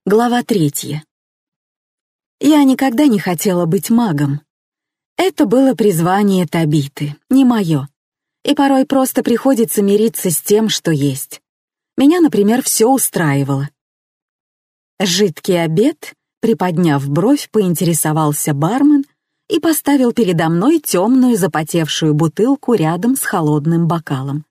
Глава 3. Я никогда не хотела быть магом. Это было призвание Табиты, не мое. И порой просто приходится мириться с тем, что есть. Меня, например, все устраивало. Жидкий обед, приподняв бровь, поинтересовался бармен и поставил передо мной темную запотевшую бутылку рядом с холодным бокалом.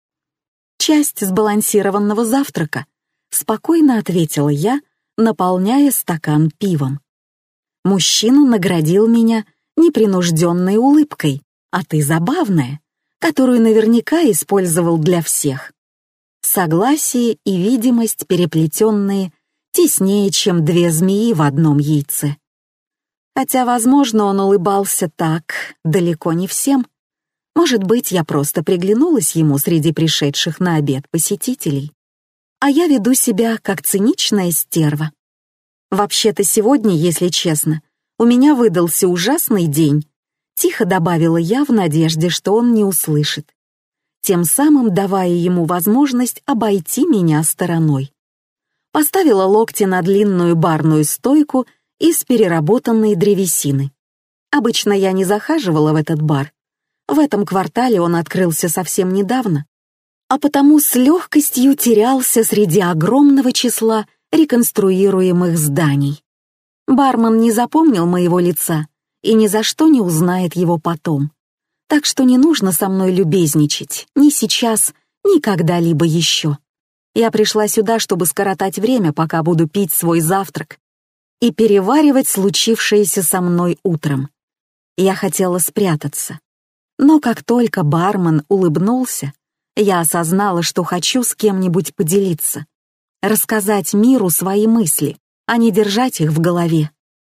«Часть сбалансированного завтрака», — спокойно ответила я, наполняя стакан пивом. Мужчина наградил меня непринужденной улыбкой, а ты забавная, которую наверняка использовал для всех. Согласие и видимость, переплетенные теснее, чем две змеи в одном яйце. Хотя, возможно, он улыбался так далеко не всем. Может быть, я просто приглянулась ему среди пришедших на обед посетителей. А я веду себя как циничная стерва. Вообще-то сегодня, если честно, у меня выдался ужасный день, тихо добавила я в надежде, что он не услышит, тем самым давая ему возможность обойти меня стороной. Поставила локти на длинную барную стойку из переработанной древесины. Обычно я не захаживала в этот бар. В этом квартале он открылся совсем недавно, а потому с легкостью терялся среди огромного числа реконструируемых зданий. Бармен не запомнил моего лица и ни за что не узнает его потом. Так что не нужно со мной любезничать, ни сейчас, ни когда-либо еще. Я пришла сюда, чтобы скоротать время, пока буду пить свой завтрак и переваривать случившееся со мной утром. Я хотела спрятаться. Но как только бармен улыбнулся, я осознала, что хочу с кем-нибудь поделиться, рассказать миру свои мысли, а не держать их в голове.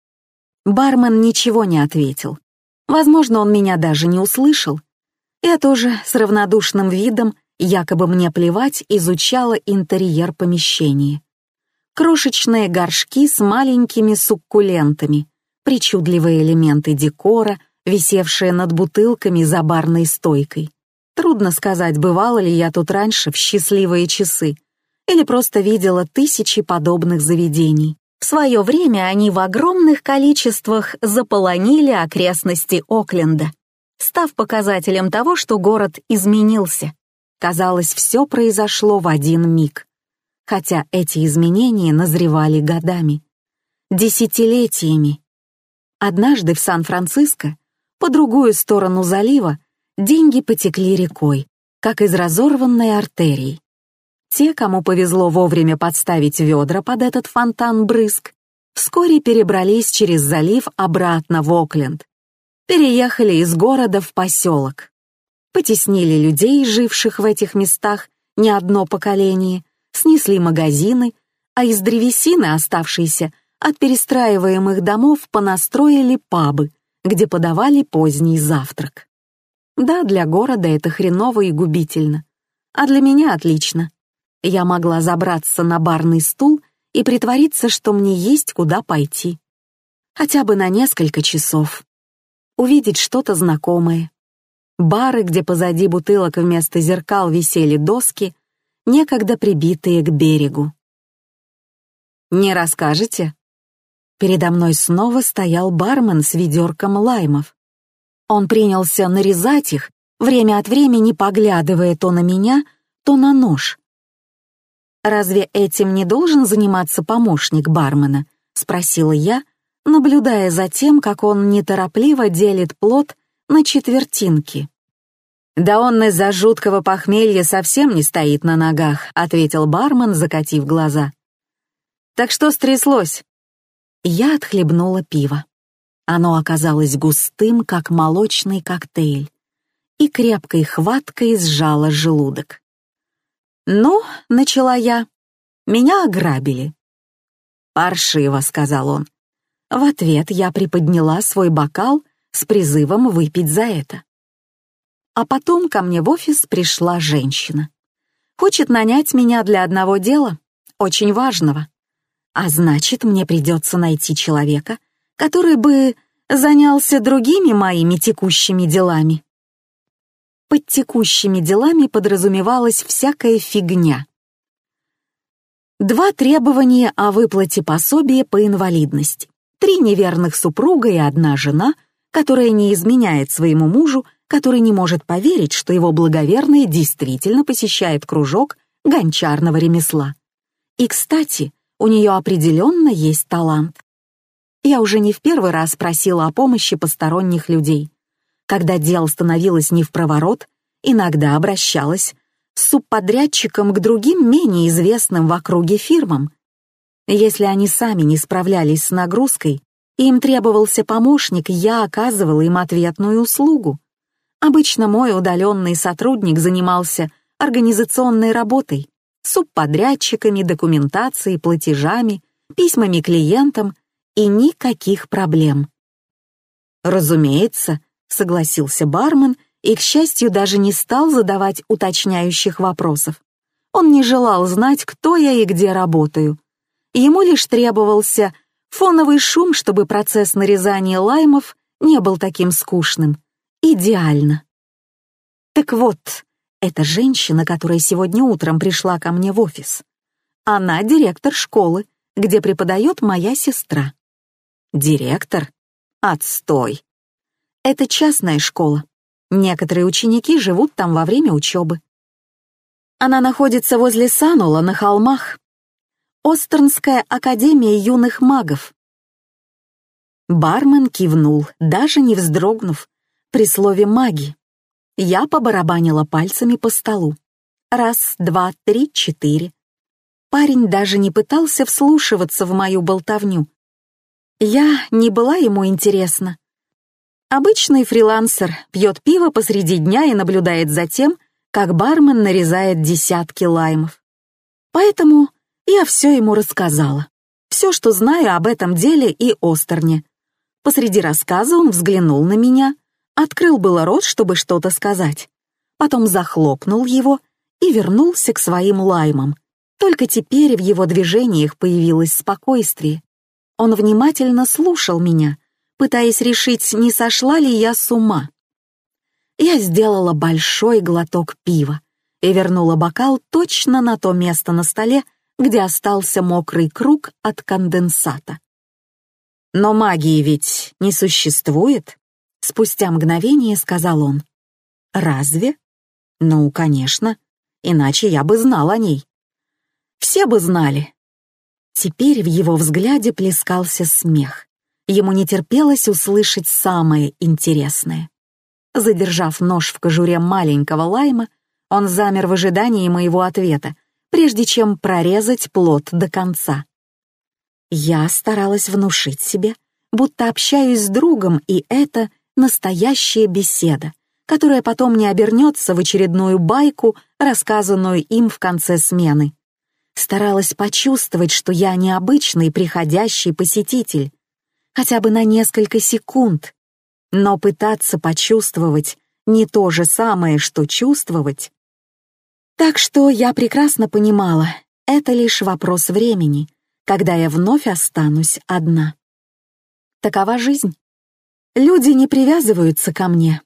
Бармен ничего не ответил. Возможно, он меня даже не услышал. Я тоже с равнодушным видом, якобы мне плевать, изучала интерьер помещения. Крошечные горшки с маленькими суккулентами, причудливые элементы декора, висевшие над бутылками за барной стойкой. Трудно сказать, бывала ли я тут раньше в счастливые часы, или просто видела тысячи подобных заведений. В свое время они в огромных количествах заполонили окрестности Окленда, став показателем того, что город изменился. Казалось, все произошло в один миг. Хотя эти изменения назревали годами, десятилетиями. Однажды в Сан-Франциско, по другую сторону залива, деньги потекли рекой, как из разорванной артерии. Те, кому повезло вовремя подставить ведра под этот фонтан-брызг, вскоре перебрались через залив обратно в Окленд, переехали из города в поселок, потеснили людей, живших в этих местах не одно поколение, снесли магазины, а из древесины, оставшейся от перестраиваемых домов, понастроили пабы, где подавали поздний завтрак. Да, для города это хреново и губительно, а для меня отлично. Я могла забраться на барный стул и притвориться, что мне есть куда пойти. Хотя бы на несколько часов. Увидеть что-то знакомое. Бары, где позади бутылок вместо зеркал висели доски, некогда прибитые к берегу. «Не расскажете?» Передо мной снова стоял бармен с ведерком лаймов. Он принялся нарезать их, время от времени поглядывая то на меня, то на нож. «Разве этим не должен заниматься помощник бармена?» — спросила я, наблюдая за тем, как он неторопливо делит плод на четвертинки. «Да он из-за жуткого похмелья совсем не стоит на ногах», — ответил бармен, закатив глаза. «Так что стряслось?» Я отхлебнула пиво. Оно оказалось густым, как молочный коктейль, и крепкой хваткой сжало желудок. «Ну, — начала я, — меня ограбили». «Паршиво», — сказал он. В ответ я приподняла свой бокал с призывом выпить за это. А потом ко мне в офис пришла женщина. Хочет нанять меня для одного дела, очень важного. А значит, мне придется найти человека, который бы занялся другими моими текущими делами. Под текущими делами подразумевалась всякая фигня. 2 требования о выплате пособия по инвалидности, 3 неверных супруга и 1 жена, которая не изменяет своему мужу, который не может поверить, что его благоверный действительно посещает кружок гончарного ремесла. И, кстати, у нее определенно есть талант. Я уже не в первый раз просила о помощи посторонних людей. Когда дело становилось не впроворот, иногда обращалась с субподрядчиком к другим менее известным в округе фирмам. Если они сами не справлялись с нагрузкой, и им требовался помощник, я оказывала им ответную услугу. Обычно мой удаленный сотрудник занимался организационной работой, субподрядчиками, документацией, платежами, письмами клиентам и никаких проблем. «Разумеется», — согласился бармен и, к счастью, даже не стал задавать уточняющих вопросов. Он не желал знать, кто я и где работаю. Ему лишь требовался фоновый шум, чтобы процесс нарезания лаймов не был таким скучным. Идеально. Так вот, эта женщина, которая сегодня утром пришла ко мне в офис, она директор школы, где преподает моя сестра. Директор? Отстой. Это частная школа. Некоторые ученики живут там во время учебы. Она находится возле Санула на холмах. Остернская академия юных магов. Бармен кивнул, даже не вздрогнув при слове «маги». Я побарабанила пальцами по столу. 1, 2, 3, 4. Парень даже не пытался вслушиваться в мою болтовню. Я не была ему интересна. Обычный фрилансер пьет пиво посреди дня и наблюдает за тем, как бармен нарезает десятки лаймов. Поэтому я все ему рассказала. Все, что знаю об этом деле и Остерне. Посреди рассказа он взглянул на меня, открыл было рот, чтобы что-то сказать. Потом захлопнул его и вернулся к своим лаймам. Только теперь в его движениях появилось спокойствие. Он внимательно слушал меня, пытаясь решить, не сошла ли я с ума. Я сделала большой глоток пива и вернула бокал точно на то место на столе, где остался мокрый круг от конденсата. «Но магии ведь не существует?» — спустя мгновение сказал он. «Разве? Ну, конечно, иначе я бы знал о ней. Все бы знали». Теперь в его взгляде плескался смех. Ему не терпелось услышать самое интересное. Задержав нож в кожуре маленького лайма, он замер в ожидании моего ответа, прежде чем прорезать плод до конца. Я старалась внушить себе, будто общаюсь с другом, и это настоящая беседа, которая потом не обернется в очередную байку, рассказанную им в конце смены. Старалась почувствовать, что я необычный приходящий посетитель, хотя бы на несколько секунд, но пытаться почувствовать не то же самое, что чувствовать. Так что я прекрасно понимала, это лишь вопрос времени, когда я вновь останусь одна. Такова жизнь. Люди не привязываются ко мне.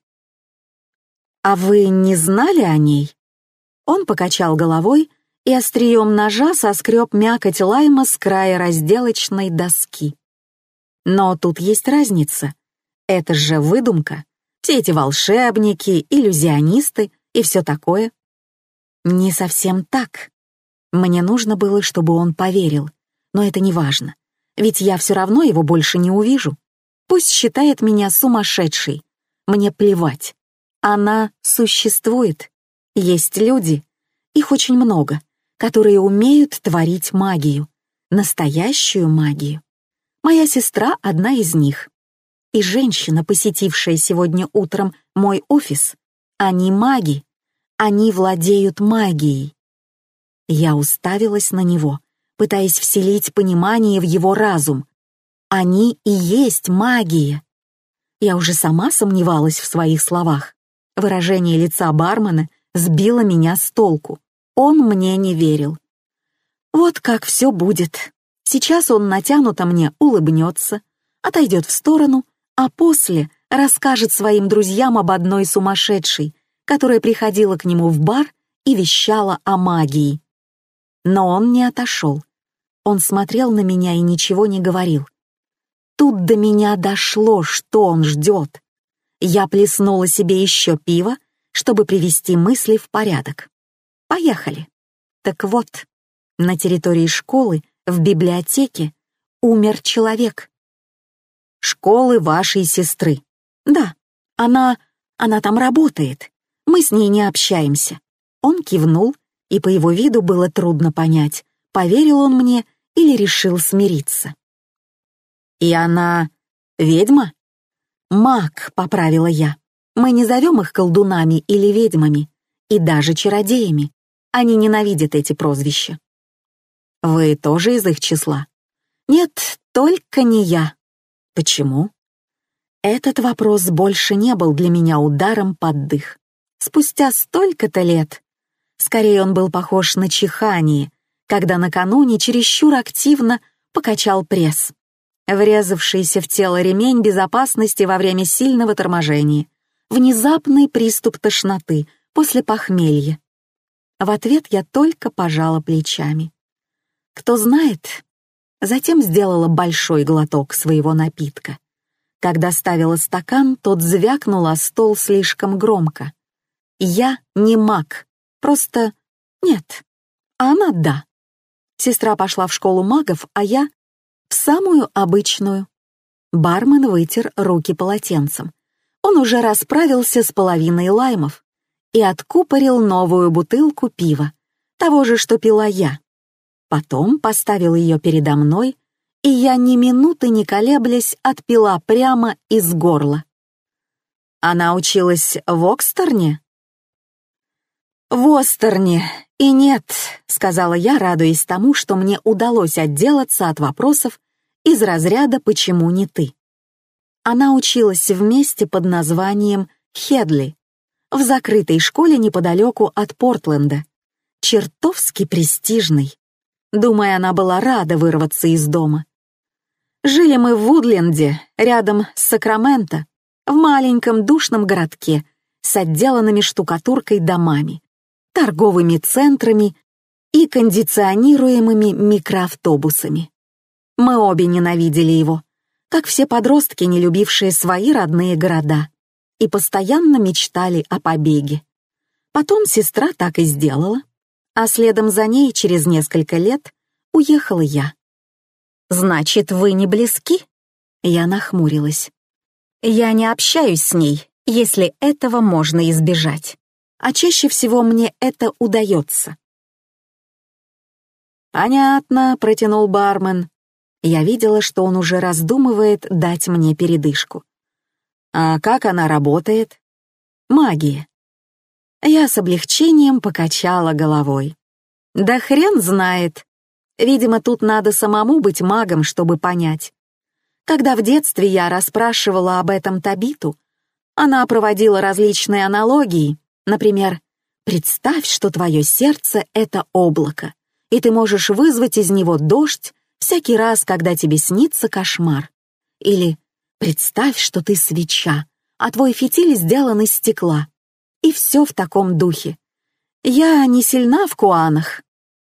«А вы не знали о ней?» Он покачал головой и острием ножа соскреб мякоть лайма с края разделочной доски. Но тут есть разница. Это же выдумка. Все эти волшебники, иллюзионисты и все такое. Не совсем так. Мне нужно было, чтобы он поверил. Но это не важно. Ведь я все равно его больше не увижу. Пусть считает меня сумасшедшей. Мне плевать. Она существует. Есть люди, их очень много, которые умеют творить магию. Настоящую магию. Моя сестра — одна из них. И женщина, посетившая сегодня утром мой офис, они маги. Они владеют магией. Я уставилась на него, пытаясь вселить понимание в его разум. Они и есть магия. Я уже сама сомневалась в своих словах. Выражение лица бармена сбило меня с толку. Он мне не верил. Вот как все будет. Сейчас он натянуто мне улыбнется, отойдет в сторону, а после расскажет своим друзьям об одной сумасшедшей, которая приходила к нему в бар и вещала о магии. Но он не отошел. Он смотрел на меня и ничего не говорил. Тут до меня дошло, что он ждет. Я плеснула себе еще пива, чтобы привести мысли в порядок. Поехали. Так вот, на территории школы, в библиотеке, умер человек. Школы вашей сестры. Да, она там работает. Мы с ней не общаемся. Он кивнул, и по его виду было трудно понять, поверил он мне или решил смириться. И она ведьма? Маг, поправила я. Мы не зовем их колдунами или ведьмами, и даже чародеями. Они ненавидят эти прозвища. Вы тоже из их числа? Нет, только не я. Почему? Этот вопрос больше не был для меня ударом под дых. Спустя столько-то лет. Скорее, он был похож на чихание, когда накануне чересчур активно покачал пресс, врезавшийся в тело ремень безопасности во время сильного торможения, внезапный приступ тошноты после похмелья. В ответ я только пожала плечами. Кто знает, затем сделала большой глоток своего напитка. Когда ставила стакан, тот звякнул о стол слишком громко. Я не маг, просто нет, а она да. Сестра пошла в школу магов, а я в самую обычную. Бармен вытер руки полотенцем. Он уже расправился с половиной лаймов и откупорил новую бутылку пива, того же, что пила я. Потом поставил ее передо мной, и я ни минуты не колеблясь отпила прямо из горла. Она училась в Окстерне? В Остерне. И нет, сказала я, радуясь тому, что мне удалось отделаться от вопросов из разряда «почему не ты?». Она училась в месте под названием Хедли, в закрытой школе неподалеку от Портленда, чертовски престижной. Думаю, она была рада вырваться из дома. Жили мы в Вудленде, рядом с Сакраменто, в маленьком душном городке с отделанными штукатуркой домами, торговыми центрами и кондиционируемыми микроавтобусами. Мы обе ненавидели его, как все подростки, не любившие свои родные города, и постоянно мечтали о побеге. Потом сестра так и сделала, а следом за ней через несколько лет уехала я. «Значит, вы не близки?» Я нахмурилась. «Я не общаюсь с ней, если этого можно избежать, а чаще всего мне это удается». «Понятно», — протянул бармен. Я видела, что он уже раздумывает дать мне передышку. «А как она работает?» «Магия». Я с облегчением покачала головой. «Да хрен знает. Видимо, тут надо самому быть магом, чтобы понять. Когда в детстве я расспрашивала об этом Табиту, она проводила различные аналогии. Например, представь, что твое сердце — это облако, и ты можешь вызвать из него дождь всякий раз, когда тебе снится кошмар. Или представь, что ты свеча, а твой фитиль сделан из стекла. И все в таком духе. Я не сильна в куанах.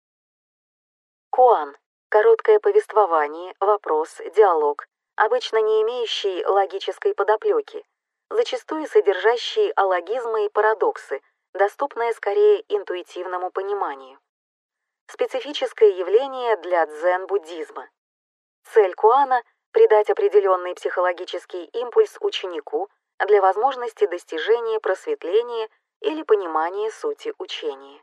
Куан — короткое повествование, вопрос, диалог, обычно не имеющий логической подоплеки, зачастую содержащий алогизмы и парадоксы, доступные скорее интуитивному пониманию. Специфическое явление для дзен-буддизма. Цель куана — придать определенный психологический импульс ученику для возможности достижения просветления или понимания сути учения.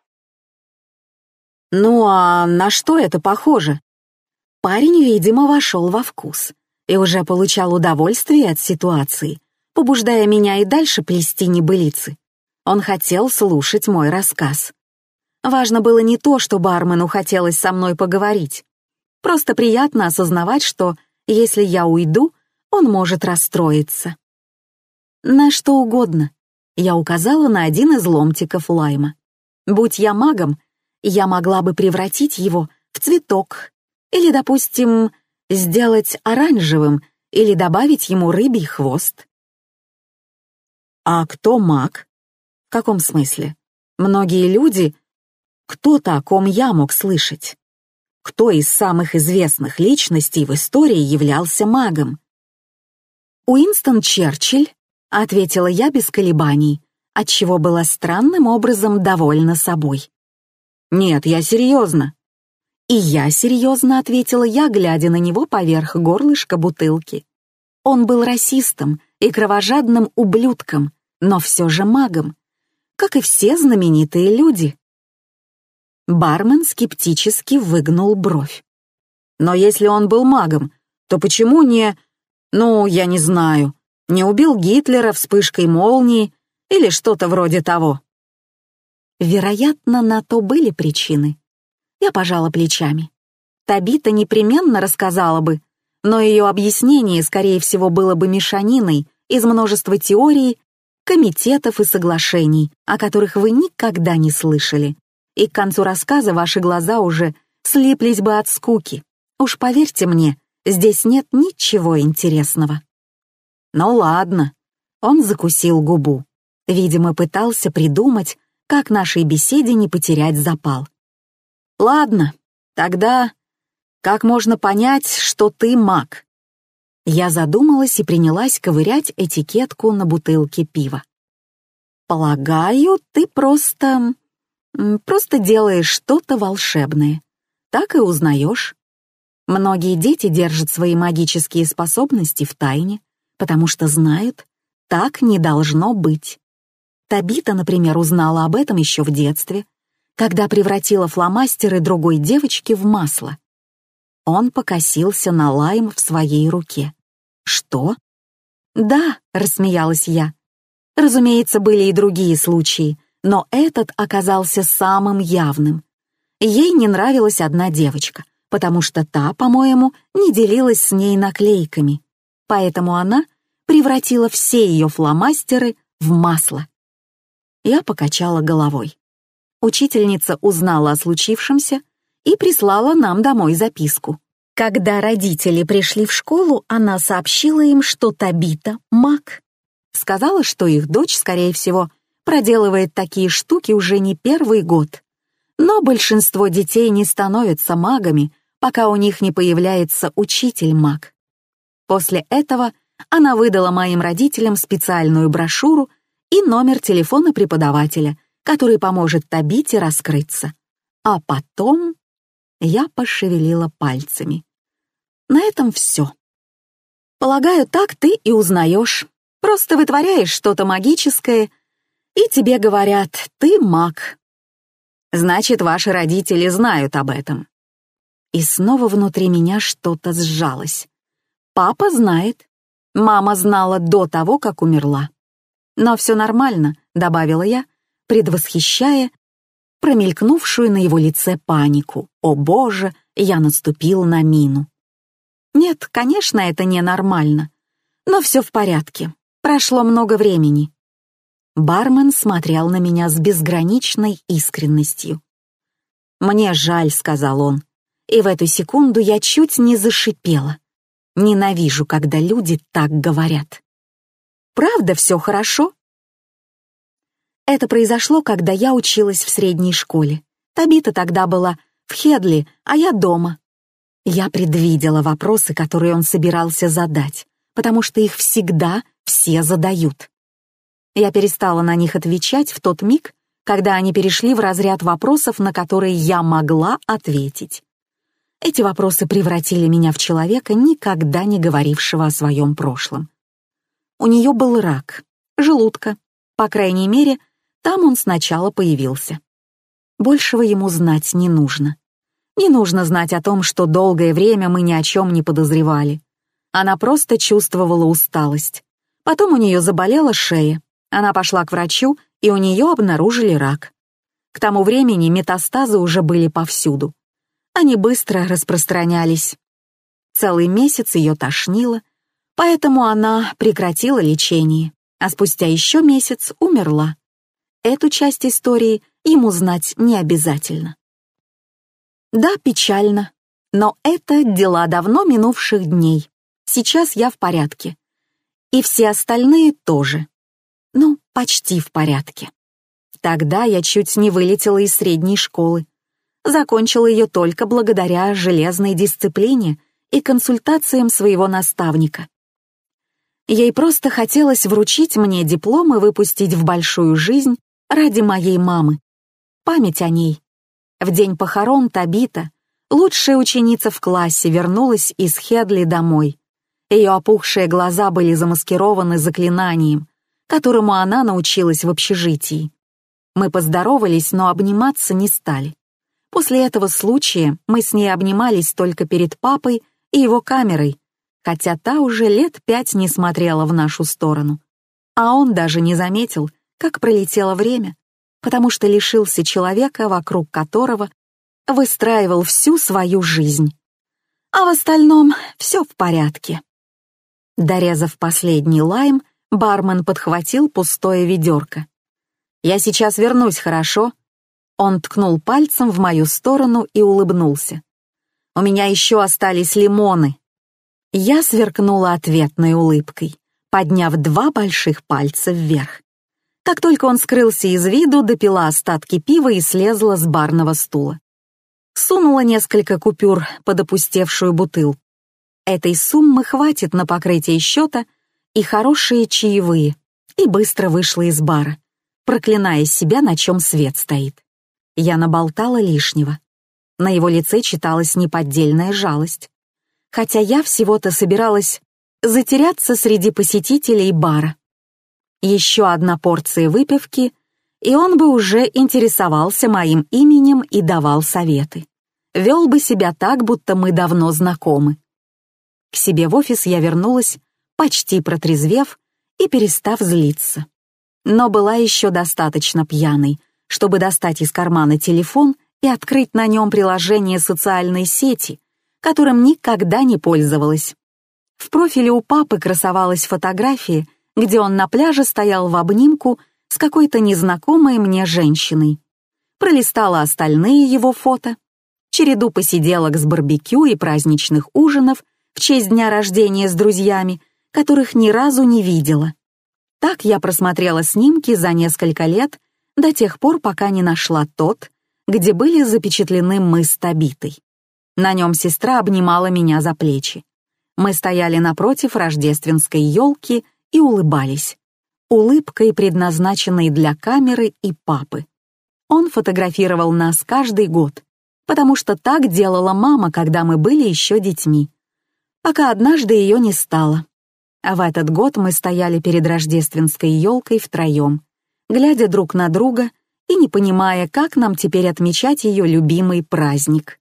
Ну а на что это похоже? Парень, видимо, вошел во вкус и уже получал удовольствие от ситуации, побуждая меня и дальше плести небылицы. Он хотел слушать мой рассказ. Важно было не то, что бармену хотелось со мной поговорить. Просто приятно осознавать, что, если я уйду, он может расстроиться. На что угодно. Я указала на один из ломтиков лайма. Будь я магом, я могла бы превратить его в цветок или, допустим, сделать оранжевым или добавить ему рыбий хвост. А кто маг? В каком смысле? Многие люди... Кто-то, о ком я мог слышать. Кто из самых известных личностей в истории являлся магом? «Уинстон Черчилль», — ответила я без колебаний, отчего была странным образом довольна собой. «Нет, я серьезно». «И я серьезно», — ответила я, глядя на него поверх горлышка бутылки. Он был расистом и кровожадным ублюдком, но все же магом, как и все знаменитые люди. Бармен скептически выгнул бровь. «Но если он был магом, то почему не... я не знаю, не убил Гитлера вспышкой молнии или что-то вроде того?» Вероятно, на то были причины. Я пожала плечами. Табита непременно рассказала бы, но ее объяснение, скорее всего, было бы мешаниной из множества теорий, комитетов и соглашений, о которых вы никогда не слышали, и к концу рассказа ваши глаза уже слиплись бы от скуки. Уж поверьте мне, здесь нет ничего интересного. Ну ладно, он закусил губу. Видимо, пытался придумать, как нашей беседе не потерять запал. Ладно, тогда как можно понять, что ты маг? Я задумалась и принялась ковырять этикетку на бутылке пива. Полагаю, ты просто делаешь что-то волшебное. Так и узнаешь. Многие дети держат свои магические способности в тайне, потому что знают, так не должно быть. Табита, например, узнала об этом еще в детстве, когда превратила фломастеры другой девочки в масло. Он покосился на лайм в своей руке. «Что?» «Да», — рассмеялась я. Разумеется, были и другие случаи, но этот оказался самым явным. Ей не нравилась одна девочка, потому что та, по-моему, не делилась с ней наклейками, поэтому она превратила все ее фломастеры в масло. Я покачала головой. Учительница узнала о случившемся и прислала нам домой записку. Когда родители пришли в школу, она сообщила им, что Табита — маг. Сказала, что их дочь, скорее всего, проделывает такие штуки уже не первый год. Но большинство детей не становятся магами, пока у них не появляется учитель-маг. После этого она выдала моим родителям специальную брошюру и номер телефона преподавателя, который поможет Табите раскрыться. А потом я пошевелила пальцами. На этом все. Полагаю, так ты и узнаешь. Просто вытворяешь что-то магическое, и тебе говорят: ты маг. Значит, ваши родители знают об этом. И снова внутри меня что-то сжалось. Папа знает. Мама знала до того, как умерла. Но все нормально, добавила я, предвосхищая промелькнувшую на его лице панику. О боже, я наступил на мину. Нет, конечно, это ненормально. Но все в порядке. Прошло много времени. Бармен смотрел на меня с безграничной искренностью. «Мне жаль», — сказал он, и в эту секунду я чуть не зашипела. Ненавижу, когда люди так говорят. «Правда, все хорошо?» Это произошло, когда я училась в средней школе. Табита тогда была в Хедли, а я дома. Я предвидела вопросы, которые он собирался задать, потому что их всегда все задают. Я перестала на них отвечать в тот миг, когда они перешли в разряд вопросов, на которые я могла ответить. Эти вопросы превратили меня в человека, никогда не говорившего о своем прошлом. У нее был рак, желудка, по крайней мере, там он сначала появился. Большего ему знать не нужно. Не нужно знать о том, что долгое время мы ни о чем не подозревали. Она просто чувствовала усталость. Потом у нее заболела шея. Она пошла к врачу, и у нее обнаружили рак. К тому времени метастазы уже были повсюду. Они быстро распространялись. Целый месяц ее тошнило, поэтому она прекратила лечение, а спустя еще месяц умерла. Эту часть истории ему знать не обязательно. Да, печально, но это дела давно минувших дней. Сейчас я в порядке. И все остальные тоже. Ну, почти в порядке. Тогда я чуть не вылетела из средней школы. Закончила ее только благодаря железной дисциплине и консультациям своего наставника. Ей просто хотелось вручить мне диплом и выпустить в большую жизнь ради моей мамы. Память о ней. В день похорон Табита, лучшая ученица в классе, вернулась из Хедли домой. Ее опухшие глаза были замаскированы заклинанием, которому она научилась в общежитии. Мы поздоровались, но обниматься не стали. После этого случая мы с ней обнимались только перед папой и его камерой, хотя та уже лет 5 не смотрела в нашу сторону. А он даже не заметил, как пролетело время, потому что лишился человека, вокруг которого выстраивал всю свою жизнь. А в остальном все в порядке. Дорезав последний лайм, бармен подхватил пустое ведерко. «Я сейчас вернусь, хорошо?» Он ткнул пальцем в мою сторону и улыбнулся. «У меня еще остались лимоны». Я сверкнула ответной улыбкой, подняв 2 больших пальца вверх. Как только он скрылся из виду, допила остатки пива и слезла с барного стула. Сунула несколько купюр под опустевшую бутылку. Этой суммы хватит на покрытие счета и хорошие чаевые, и быстро вышла из бара, проклиная себя, на чем свет стоит. Я наболтала лишнего. На его лице читалась неподдельная жалость. Хотя я всего-то собиралась затеряться среди посетителей бара. Еще одна порция выпивки, и он бы уже интересовался моим именем и давал советы. Вел бы себя так, будто мы давно знакомы. К себе в офис я вернулась, почти протрезвев и перестав злиться. Но была еще достаточно пьяной, чтобы достать из кармана телефон и открыть на нем приложение социальной сети, которым никогда не пользовалась. В профиле у папы красовалась фотография, где он на пляже стоял в обнимку с какой-то незнакомой мне женщиной. Пролистала остальные его фото, череду посиделок с барбекю и праздничных ужинов в честь дня рождения с друзьями, которых ни разу не видела. Так я просмотрела снимки за несколько лет, до тех пор, пока не нашла тот, где были запечатлены мы с Табитой. На нем сестра обнимала меня за плечи. Мы стояли напротив рождественской елки и улыбались. Улыбкой, предназначенной для камеры и папы. Он фотографировал нас каждый год, потому что так делала мама, когда мы были еще детьми. Пока однажды ее не стало. А в этот год мы стояли перед рождественской елкой втроем, глядя друг на друга и не понимая, как нам теперь отмечать ее любимый праздник.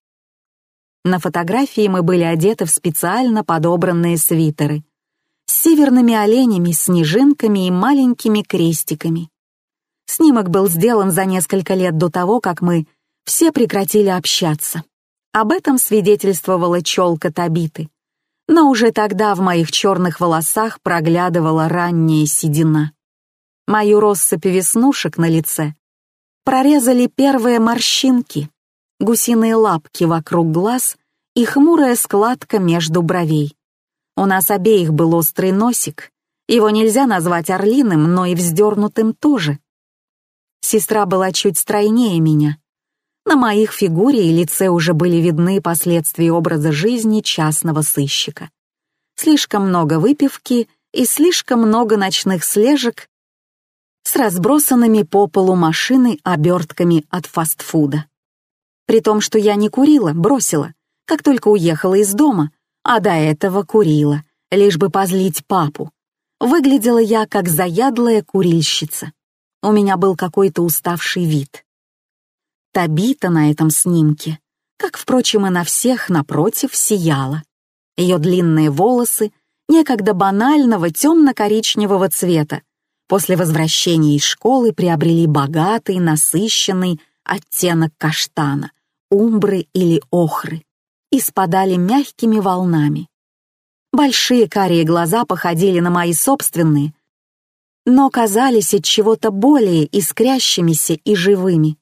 На фотографии мы были одеты в специально подобранные свитеры с северными оленями, снежинками и маленькими крестиками. Снимок был сделан за несколько лет до того, как мы все прекратили общаться. Об этом свидетельствовала челка Табиты, но уже тогда в моих черных волосах проглядывала ранняя седина. Мою россыпь веснушек на лице прорезали первые морщинки, гусиные лапки вокруг глаз и хмурая складка между бровей. У нас обеих был острый носик, его нельзя назвать орлиным, но и вздернутым тоже. Сестра была чуть стройнее меня. На моих фигуре и лице уже были видны последствия образа жизни частного сыщика. Слишком много выпивки и слишком много ночных слежек с разбросанными по полу машины обертками от фастфуда. При том, что я не курила, бросила, как только уехала из дома, а до этого курила, лишь бы позлить папу. Выглядела я как заядлая курильщица. У меня был какой-то уставший вид. Табита на этом снимке, как, впрочем, и на всех напротив, сияла. Ее длинные волосы, некогда банального темно-коричневого цвета, после возвращения из школы приобрели богатый, насыщенный оттенок каштана, умбры или охры и спадали мягкими волнами. Большие карие глаза походили на мои собственные, но казались от чего-то более искрящимися и живыми.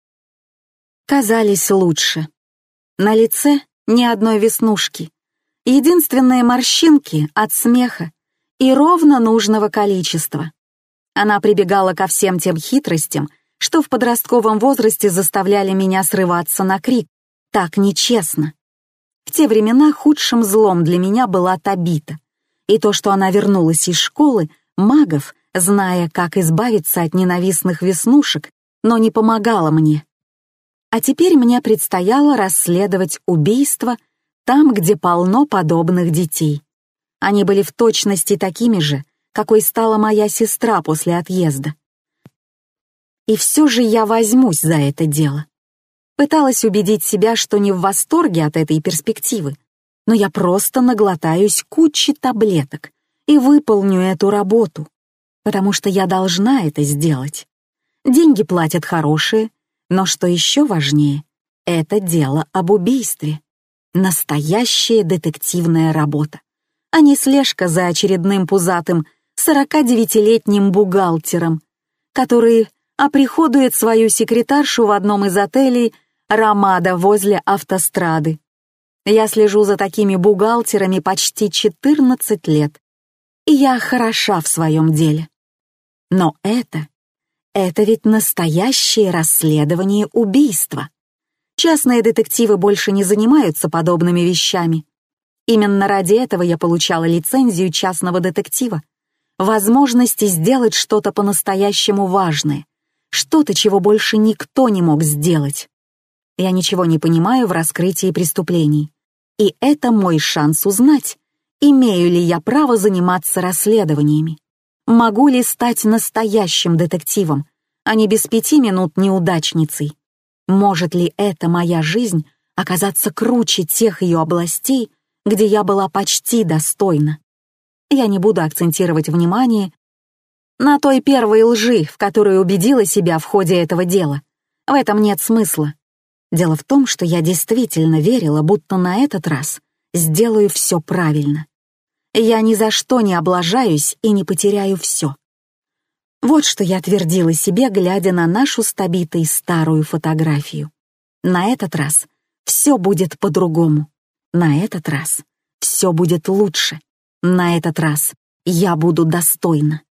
Казались лучше. На лице ни одной веснушки, единственные морщинки от смеха и ровно нужного количества. Она прибегала ко всем тем хитростям, что в подростковом возрасте заставляли меня срываться на крик. Так нечестно. В те времена худшим злом для меня была Табита. И то, что она вернулась из школы магов, зная, как избавиться от ненавистных веснушек, но не помогала мне. А теперь мне предстояло расследовать убийство там, где полно подобных детей. Они были в точности такими же, какой стала моя сестра после отъезда. И все же я возьмусь за это дело. Пыталась убедить себя, что не в восторге от этой перспективы, но я просто наглотаюсь кучи таблеток и выполню эту работу, потому что я должна это сделать. Деньги платят хорошие, но что еще важнее, это дело об убийстве. Настоящая детективная работа, а не слежка за очередным пузатым 49-летним бухгалтером, который оприходует свою секретаршу в одном из отелей «Рамада» возле автострады. Я слежу за такими бухгалтерами почти 14 лет, и я хороша в своем деле. Но это ведь настоящее расследование убийства. Частные детективы больше не занимаются подобными вещами. Именно ради этого я получала лицензию частного детектива, возможности сделать что-то по-настоящему важное, что-то, чего больше никто не мог сделать. Я ничего не понимаю в раскрытии преступлений, и это мой шанс узнать, имею ли я право заниматься расследованиями, могу ли стать настоящим детективом, а не без 5 минут неудачницей. Может ли эта моя жизнь оказаться круче тех ее областей, где я была почти достойна? Я не буду акцентировать внимание на той первой лжи, в которой убедила себя в ходе этого дела. В этом нет смысла. Дело в том, что я действительно верила, будто на этот раз сделаю все правильно. Я ни за что не облажаюсь и не потеряю все. Вот что я твердила себе, глядя на нашу с Табитой старую фотографию. На этот раз все будет по-другому. На этот раз все будет лучше. На этот раз я буду достойна.